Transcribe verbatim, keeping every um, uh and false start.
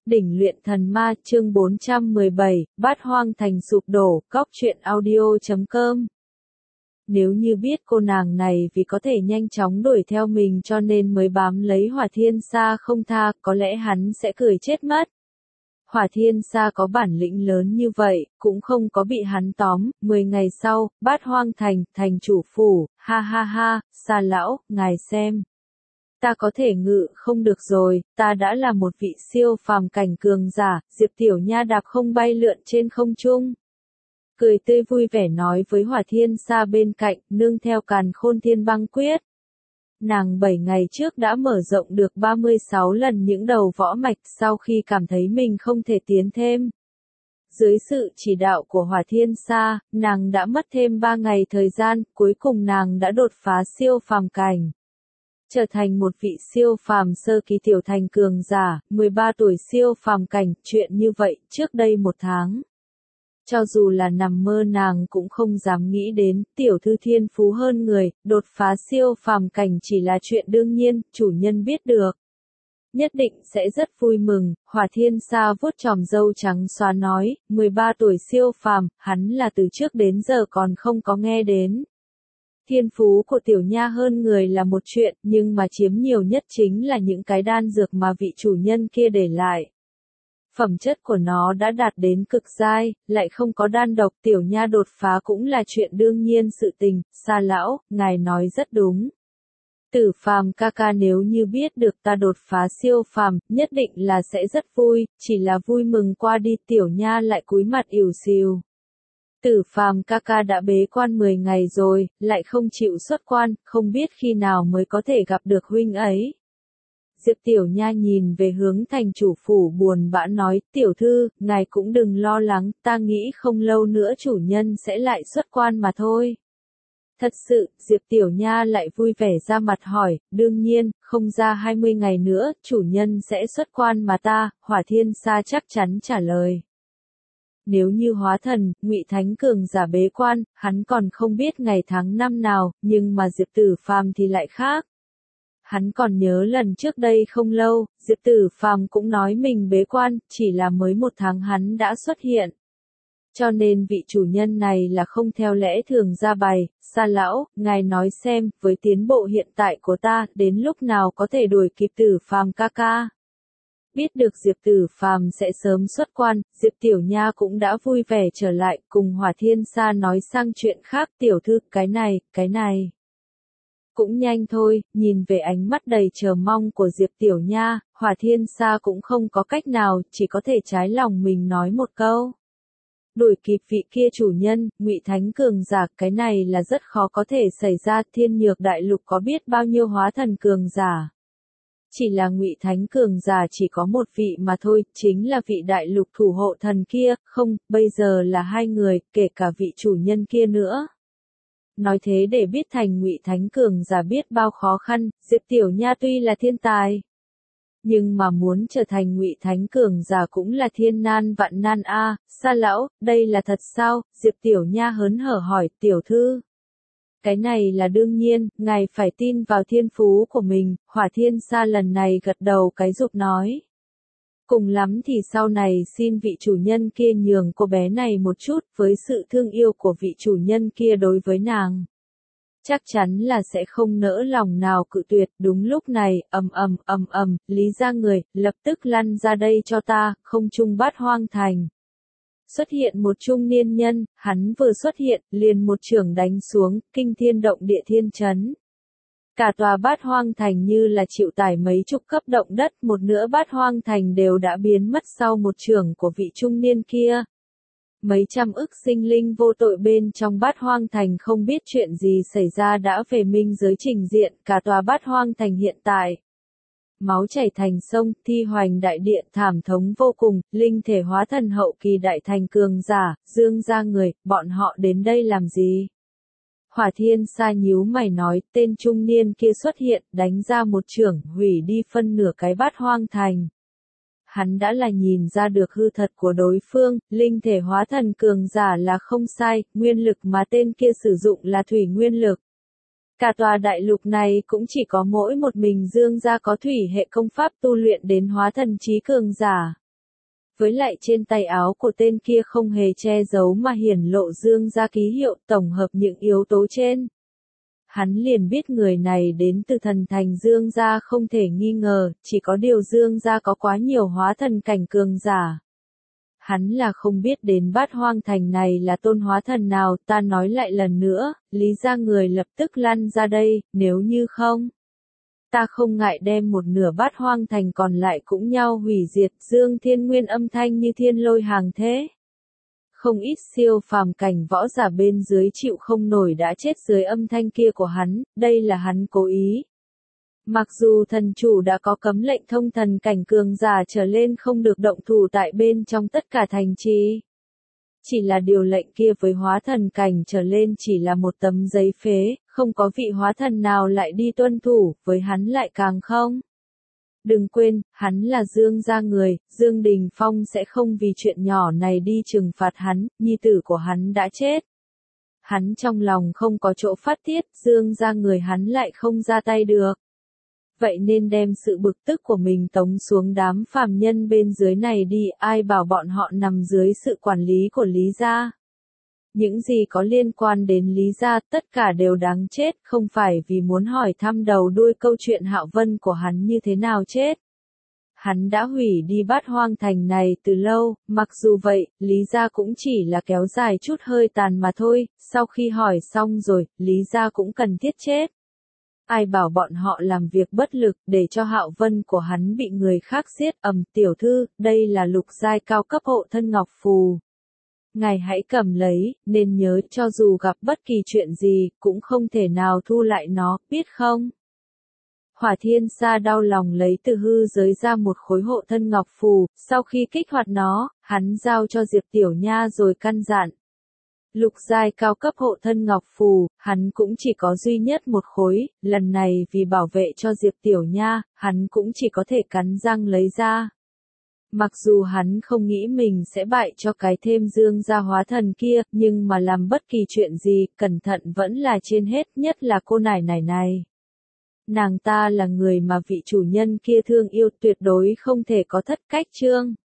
Đỉnh luyện thần ma chương bốn trăm mười bảy, bát hoang thành sụp đổ, cóc truyện audio chấm com. Nếu như biết cô nàng này vì có thể nhanh chóng đuổi theo mình cho nên mới bám lấy Hỏa Thiên Sa không tha, có lẽ hắn sẽ cười chết mất. Hỏa Thiên Sa có bản lĩnh lớn như vậy, cũng không có bị hắn tóm. Mười ngày sau, bát hoang thành, thành chủ phủ, ha ha ha, Sa lão, ngài xem. Ta có thể ngự không được rồi, ta đã là một vị siêu phàm cảnh cường giả, Diệp Tiểu Nha đạp không bay lượn trên không trung. Cười tươi vui vẻ nói với Hỏa Thiên Sa bên cạnh, nương theo Càn Khôn Thiên Băng Quyết. Nàng bảy ngày trước đã mở rộng được ba mươi sáu lần những đầu võ mạch sau khi cảm thấy mình không thể tiến thêm. Dưới sự chỉ đạo của Hỏa Thiên Sa, nàng đã mất thêm ba ngày thời gian, cuối cùng nàng đã đột phá siêu phàm cảnh. Trở thành một vị siêu phàm sơ kỳ tiểu thành cường giả, mười ba tuổi siêu phàm cảnh, chuyện như vậy, trước đây một tháng. Cho dù là nằm mơ nàng cũng không dám nghĩ đến, tiểu thư thiên phú hơn người, đột phá siêu phàm cảnh chỉ là chuyện đương nhiên, chủ nhân biết được. Nhất định sẽ rất vui mừng, Hỏa Thiên Sa vuốt chòm râu trắng xóa nói, mười ba tuổi siêu phàm, hắn là từ trước đến giờ còn không có nghe đến. Thiên phú của Tiểu Nha hơn người là một chuyện, nhưng mà chiếm nhiều nhất chính là những cái đan dược mà vị chủ nhân kia để lại. Phẩm chất của nó đã đạt đến cực giai, lại không có đan độc, Tiểu Nha đột phá cũng là chuyện đương nhiên sự tình. Sa lão, ngài nói rất đúng. Tử phàm ca ca nếu như biết được ta đột phá siêu phàm, nhất định là sẽ rất vui, chỉ là vui mừng qua đi. Tiểu Nha lại cúi mặt ỉu xìu. Tử phàm ca ca đã bế quan mười ngày rồi, lại không chịu xuất quan, không biết khi nào mới có thể gặp được huynh ấy. Diệp Tiểu Nha nhìn về hướng thành chủ phủ buồn bã nói, tiểu thư, ngài cũng đừng lo lắng, ta nghĩ không lâu nữa chủ nhân sẽ lại xuất quan mà thôi. Thật sự, Diệp Tiểu Nha lại vui vẻ ra mặt hỏi, đương nhiên, không ra hai mươi ngày nữa, chủ nhân sẽ xuất quan mà ta, Hỏa Thiên Sa chắc chắn trả lời. Nếu như hóa thần, Ngụy Thánh cường giả bế quan, hắn còn không biết ngày tháng năm nào, nhưng mà Diệp Tử Phàm thì lại khác. Hắn còn nhớ lần trước đây không lâu, Diệp Tử Phàm cũng nói mình bế quan, chỉ là mới một tháng hắn đã xuất hiện. Cho nên vị chủ nhân này là không theo lẽ thường ra bài. Sa lão, ngài nói xem, với tiến bộ hiện tại của ta, đến lúc nào có thể đuổi kịp Tử Phàm ca ca. Biết được Diệp Tử Phàm sẽ sớm xuất quan, Diệp Tiểu Nha cũng đã vui vẻ trở lại, cùng Hỏa Thiên Sa nói sang chuyện khác. Tiểu thư, cái này, cái này. Cũng nhanh thôi, nhìn về ánh mắt đầy chờ mong của Diệp Tiểu Nha, Hỏa Thiên Sa cũng không có cách nào, chỉ có thể trái lòng mình nói một câu. Đuổi kịp vị kia chủ nhân, Ngụy Thánh cường giả, cái này là rất khó có thể xảy ra. Thiên Nhược Đại Lục có biết bao nhiêu hóa thần cường giả. Chỉ là Ngụy Thánh cường giả chỉ có một vị mà thôi, chính là vị đại lục thủ hộ thần kia, không, bây giờ là hai người, kể cả vị chủ nhân kia nữa. Nói thế để biết thành Ngụy Thánh cường giả biết bao khó khăn. Diệp Tiểu Nha tuy là thiên tài, nhưng mà muốn trở thành Ngụy Thánh cường giả cũng là thiên nan vạn nan a. À, Sa lão, đây là thật sao? Diệp Tiểu Nha hớn hở hỏi, tiểu thư. Cái này là đương nhiên, ngài phải tin vào thiên phú của mình. Hỏa Thiên Sa lần này gật đầu cái dục nói. Cùng lắm thì sau này xin vị chủ nhân kia nhường cô bé này một chút, với sự thương yêu của vị chủ nhân kia đối với nàng. Chắc chắn là sẽ không nỡ lòng nào cự tuyệt. Đúng lúc này, ầm ầm ầm ầm, Lý ra người, lập tức lăn ra đây cho ta, không trung bát hoang thành. Xuất hiện một trung niên nhân, hắn vừa xuất hiện, liền một chưởng đánh xuống, kinh thiên động địa thiên chấn. Cả tòa bát hoang thành như là chịu tải mấy chục cấp động đất, một nửa bát hoang thành đều đã biến mất sau một chưởng của vị trung niên kia. Mấy trăm ức sinh linh vô tội bên trong bát hoang thành không biết chuyện gì xảy ra đã về minh giới trình diện, cả tòa bát hoang thành hiện tại. Máu chảy thành sông, thi hoành đại địa, thảm thống vô cùng, linh thể hóa thần hậu kỳ đại thành cường giả, dương ra người, bọn họ đến đây làm gì? Hỏa Thiên Sa nhíu mày nói, tên trung niên kia xuất hiện, đánh ra một chưởng, hủy đi phân nửa cái bát hoang thành. Hắn đã là nhìn ra được hư thật của đối phương, linh thể hóa thần cường giả là không sai, nguyên lực mà tên kia sử dụng là thủy nguyên lực. Cả tòa đại lục này cũng chỉ có mỗi một mình Dương gia có thủy hệ công pháp tu luyện đến hóa thần chí cường giả. Với lại trên tay áo của tên kia không hề che giấu mà hiển lộ Dương gia ký hiệu, tổng hợp những yếu tố trên. Hắn liền biết người này đến từ thần thành Dương gia không thể nghi ngờ, chỉ có điều Dương gia có quá nhiều hóa thần cảnh cường giả. Hắn là không biết đến Bát Hoang Thành này là tôn hóa thần nào, ta nói lại lần nữa, Lý gia người lập tức lăn ra đây, nếu như không. Ta không ngại đem một nửa Bát Hoang Thành còn lại cũng nhau hủy diệt. Dương Thiên Nguyên âm thanh như thiên lôi hàng thế. Không ít siêu phàm cảnh võ giả bên dưới chịu không nổi đã chết dưới âm thanh kia của hắn, đây là hắn cố ý. Mặc dù thần chủ đã có cấm lệnh thông thần cảnh cường giả trở lên không được động thủ tại bên trong tất cả thành trì. Chỉ là điều lệnh kia với hóa thần cảnh trở lên chỉ là một tấm giấy phế, không có vị hóa thần nào lại đi tuân thủ, với hắn lại càng không. Đừng quên, hắn là Dương gia người, Dương Đình Phong sẽ không vì chuyện nhỏ này đi trừng phạt hắn, nhi tử của hắn đã chết. Hắn trong lòng không có chỗ phát tiết, Dương gia người hắn lại không ra tay được. Vậy nên đem sự bực tức của mình tống xuống đám phàm nhân bên dưới này đi, ai bảo bọn họ nằm dưới sự quản lý của Lý gia. Những gì có liên quan đến Lý gia tất cả đều đáng chết, không phải vì muốn hỏi thăm đầu đuôi câu chuyện Hạo Vân của hắn như thế nào chết. Hắn đã hủy đi Bát Hoang Thành này từ lâu, mặc dù vậy, Lý gia cũng chỉ là kéo dài chút hơi tàn mà thôi, sau khi hỏi xong rồi, Lý gia cũng cần thiết chết. Ai bảo bọn họ làm việc bất lực để cho Hạo Vân của hắn bị người khác giết. Ầm, tiểu thư, đây là lục giai cao cấp hộ thân ngọc phù. Ngài hãy cầm lấy, nên nhớ cho dù gặp bất kỳ chuyện gì, cũng không thể nào thu lại nó, biết không? Hỏa Thiên Sa đau lòng lấy từ hư giới ra một khối hộ thân ngọc phù, sau khi kích hoạt nó, hắn giao cho Diệp Tiểu Nha rồi căn dặn. Lục giai cao cấp hộ thân ngọc phù, hắn cũng chỉ có duy nhất một khối, lần này vì bảo vệ cho Diệp Tiểu Nha, hắn cũng chỉ có thể cắn răng lấy ra. Mặc dù hắn không nghĩ mình sẽ bại cho cái thêm Dương gia hóa thần kia, nhưng mà làm bất kỳ chuyện gì, cẩn thận vẫn là trên hết, nhất là cô nải nải này. Nàng ta là người mà vị chủ nhân kia thương yêu, tuyệt đối không thể có thất cách chương.